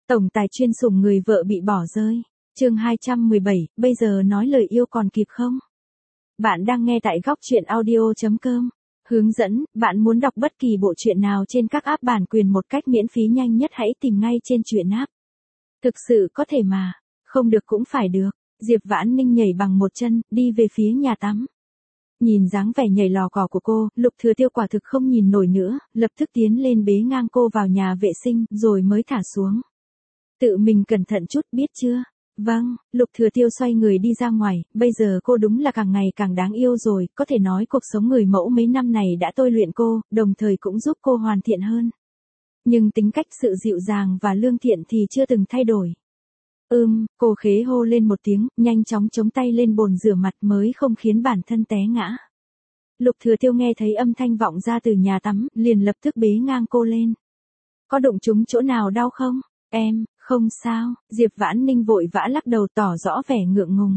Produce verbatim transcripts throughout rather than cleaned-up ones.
Tổng tài chuyên sủng người vợ bị bỏ rơi. Chương hai trăm mười bảy, bây giờ nói lời yêu còn kịp không? Bạn đang nghe tại góc truyện audio chấm com. Hướng dẫn, bạn muốn đọc bất kỳ bộ truyện nào trên các app bản quyền một cách miễn phí nhanh nhất hãy tìm ngay trên truyện app. Thực sự có thể mà, không được cũng phải được. Diệp Vãn Ninh nhảy bằng một chân, đi về phía nhà tắm. Nhìn dáng vẻ nhảy lò cò của cô, Lục Thừa Tiêu quả thực không nhìn nổi nữa, lập tức tiến lên bế ngang cô vào nhà vệ sinh, rồi mới thả xuống. Tự mình cẩn thận chút biết chưa? Vâng, Lục Thừa Tiêu xoay người đi ra ngoài, bây giờ cô đúng là càng ngày càng đáng yêu rồi, có thể nói cuộc sống người mẫu mấy năm này đã tôi luyện cô, đồng thời cũng giúp cô hoàn thiện hơn. Nhưng tính cách sự dịu dàng và lương thiện thì chưa từng thay đổi. Ừm, cô khế hô lên một tiếng, nhanh chóng chống tay lên bồn rửa mặt mới không khiến bản thân té ngã. Lục Thừa Tiêu nghe thấy âm thanh vọng ra từ nhà tắm, liền lập tức bế ngang cô lên. Có đụng trúng chỗ nào đau không? Em, không sao, Diệp Vãn Ninh vội vã lắc đầu tỏ rõ vẻ ngượng ngùng.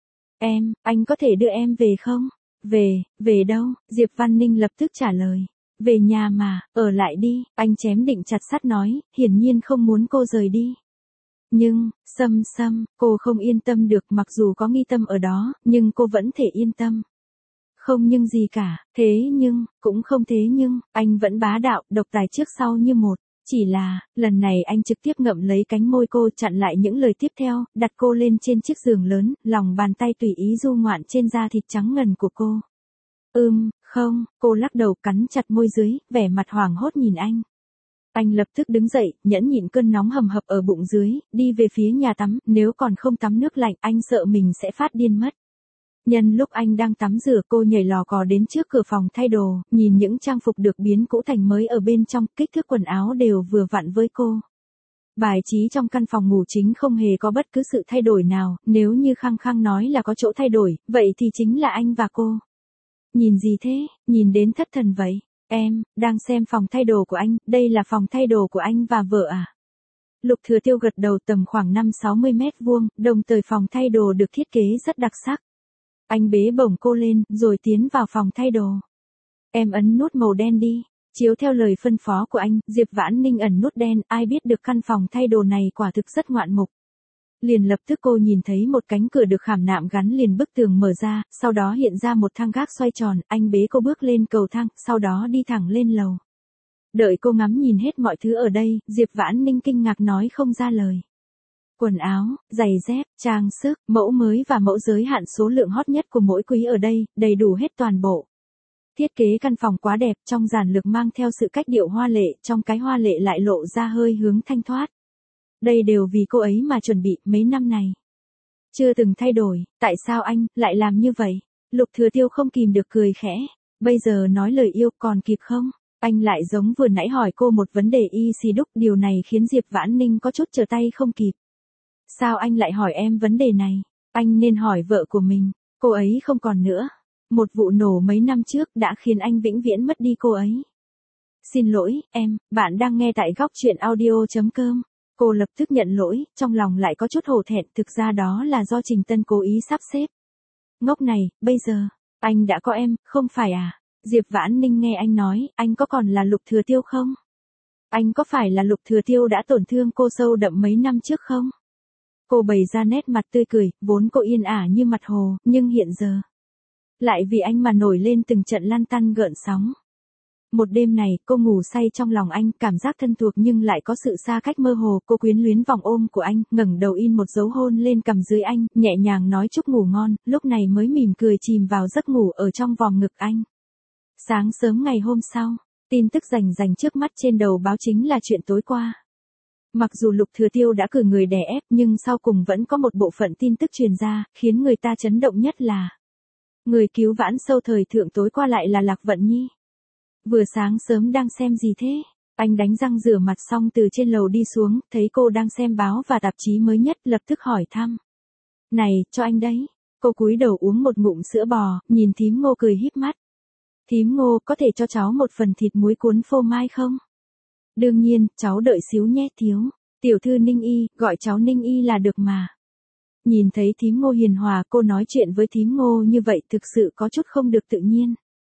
Em, anh có thể đưa em về không? Về, về đâu? Diệp Văn Ninh lập tức trả lời. Về nhà mà, ở lại đi, anh chém định chặt sắt nói, hiển nhiên không muốn cô rời đi. Nhưng, Sâm Sâm, cô không yên tâm được mặc dù có nghi tâm ở đó, nhưng cô vẫn thể yên tâm. Không nhưng gì cả, thế nhưng, cũng không thế nhưng, anh vẫn bá đạo, độc tài trước sau như một. Chỉ là, lần này anh trực tiếp ngậm lấy cánh môi cô chặn lại những lời tiếp theo, đặt cô lên trên chiếc giường lớn, lòng bàn tay tùy ý du ngoạn trên da thịt trắng ngần của cô. Ừm, không, cô lắc đầu cắn chặt môi dưới, vẻ mặt hoảng hốt nhìn anh. Anh lập tức đứng dậy, nhẫn nhịn cơn nóng hầm hập ở bụng dưới, đi về phía nhà tắm, nếu còn không tắm nước lạnh anh sợ mình sẽ phát điên mất. Nhân lúc anh đang tắm rửa cô nhảy lò cò đến trước cửa phòng thay đồ, nhìn những trang phục được biến cũ thành mới ở bên trong, kích thước quần áo đều vừa vặn với cô. Bài trí trong căn phòng ngủ chính không hề có bất cứ sự thay đổi nào, nếu như khăng khăng nói là có chỗ thay đổi, vậy thì chính là anh và cô. Nhìn gì thế, nhìn đến thất thần vậy? Em, đang xem phòng thay đồ của anh, đây là phòng thay đồ của anh và vợ à? Lục Thừa Tiêu gật đầu tầm khoảng năm sáu mươi mét vuông, đồng thời phòng thay đồ được thiết kế rất đặc sắc. Anh bế bổng cô lên, rồi tiến vào phòng thay đồ. Em ấn nút màu đen đi. Chiếu theo lời phân phó của anh, Diệp Vãn Ninh ẩn nút đen, ai biết được căn phòng thay đồ này quả thực rất ngoạn mục. Liền lập tức cô nhìn thấy một cánh cửa được khảm nạm gắn liền bức tường mở ra, sau đó hiện ra một thang gác xoay tròn, anh bế cô bước lên cầu thang, sau đó đi thẳng lên lầu. Đợi cô ngắm nhìn hết mọi thứ ở đây, Diệp Vãn Ninh kinh ngạc nói không ra lời. Quần áo, giày dép, trang sức, mẫu mới và mẫu giới hạn số lượng hot nhất của mỗi quý ở đây, đầy đủ hết toàn bộ. Thiết kế căn phòng quá đẹp, trong giản lược mang theo sự cách điệu hoa lệ, trong cái hoa lệ lại lộ ra hơi hướng thanh thoát. Đây đều vì cô ấy mà chuẩn bị mấy năm này. Chưa từng thay đổi, tại sao anh lại làm như vậy? Lục Thừa Tiêu không kìm được cười khẽ. Bây giờ nói lời yêu còn kịp không? Anh lại giống vừa nãy hỏi cô một vấn đề y xì đúc, điều này khiến Diệp Vãn Ninh có chút trở tay không kịp. Sao anh lại hỏi em vấn đề này? Anh nên hỏi vợ của mình, cô ấy không còn nữa. Một vụ nổ mấy năm trước đã khiến anh vĩnh viễn mất đi cô ấy. Xin lỗi, em, bạn đang nghe tại góc truyện audio chấm com. Cô lập tức nhận lỗi, trong lòng lại có chút hổ thẹn, thực ra đó là do Trình Tân cố ý sắp xếp. Ngốc này, bây giờ, anh đã có em, không phải à? Diệp Vãn Ninh nghe anh nói, anh có còn là Lục Thừa Tiêu không? Anh có phải là Lục Thừa Tiêu đã tổn thương cô sâu đậm mấy năm trước không? Cô bày ra nét mặt tươi cười, vốn cô yên ả như mặt hồ, nhưng hiện giờ lại vì anh mà nổi lên từng trận lăn tăn gợn sóng. Một đêm này, cô ngủ say trong lòng anh, cảm giác thân thuộc nhưng lại có sự xa cách mơ hồ, cô quyến luyến vòng ôm của anh, ngẩng đầu in một dấu hôn lên cằm dưới anh, nhẹ nhàng nói chúc ngủ ngon, lúc này mới mỉm cười chìm vào giấc ngủ ở trong vòng ngực anh. Sáng sớm ngày hôm sau, tin tức rành rành trước mắt trên đầu báo chính là chuyện tối qua. Mặc dù Lục Thừa Tiêu đã cử người đè ép, nhưng sau cùng vẫn có một bộ phận tin tức truyền ra, khiến người ta chấn động nhất là người cứu vãn sâu thời thượng tối qua lại là Lạc Vận Nhi. Vừa sáng sớm đang xem gì thế? Anh đánh răng rửa mặt xong từ trên lầu đi xuống, thấy cô đang xem báo và tạp chí mới nhất, lập tức hỏi thăm. Này, cho anh đấy. Cô cúi đầu uống một ngụm sữa bò, nhìn thím Ngô cười híp mắt. Thím Ngô, có thể cho cháu một phần thịt muối cuốn phô mai không? Đương nhiên, cháu đợi xíu nhé thiếu. Tiểu thư Ninh Y, gọi cháu Ninh Y là được mà. Nhìn thấy thím Ngô hiền hòa, cô nói chuyện với thím Ngô như vậy thực sự có chút không được tự nhiên.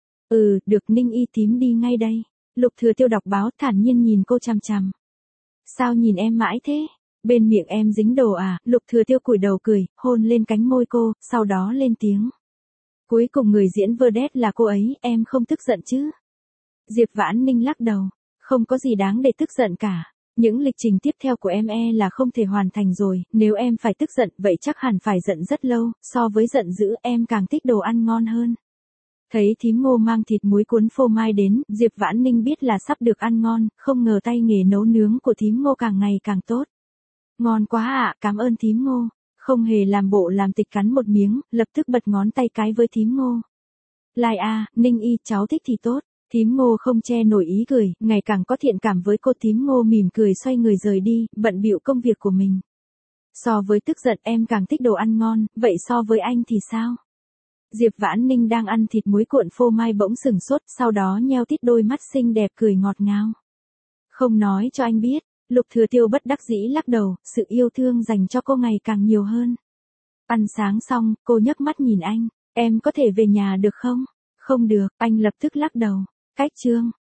Ừ, được Ninh Y thím đi ngay đây. Lục Thừa Tiêu đọc báo thản nhiên nhìn cô chằm chằm. Sao nhìn em mãi thế? Bên miệng em dính đồ à, Lục Thừa Tiêu cúi đầu cười, hôn lên cánh môi cô, sau đó lên tiếng. Cuối cùng người diễn vedette là cô ấy, em không tức giận chứ? Diệp Vãn Ninh lắc đầu, không có gì đáng để tức giận cả. Những lịch trình tiếp theo của em e là không thể hoàn thành rồi, nếu em phải tức giận vậy chắc hẳn phải giận rất lâu, so với giận dữ em càng thích đồ ăn ngon hơn. Thấy thím Ngô mang thịt muối cuốn phô mai đến, Diệp Vãn Ninh biết là sắp được ăn ngon, không ngờ tay nghề nấu nướng của thím Ngô càng ngày càng tốt. Ngon quá ạ, à, cảm ơn thím Ngô. Không hề làm bộ làm tịch cắn một miếng, lập tức bật ngón tay cái với thím Ngô. Lai a, à, Ninh y, cháu thích thì tốt. Thím Ngô không che nổi ý cười, ngày càng có thiện cảm với cô. Thím Ngô mỉm cười xoay người rời đi, bận bịu công việc của mình. So với tức giận em càng thích đồ ăn ngon, vậy so với anh thì sao? Diệp Vãn Ninh đang ăn thịt muối cuộn phô mai bỗng sừng sốt, sau đó nheo tít đôi mắt xinh đẹp cười ngọt ngào. Không nói cho anh biết, Lục Thừa Tiêu bất đắc dĩ lắc đầu, sự yêu thương dành cho cô ngày càng nhiều hơn. Ăn sáng xong, cô nhấc mắt nhìn anh, em có thể về nhà được không? Không được, anh lập tức lắc đầu. Cách chương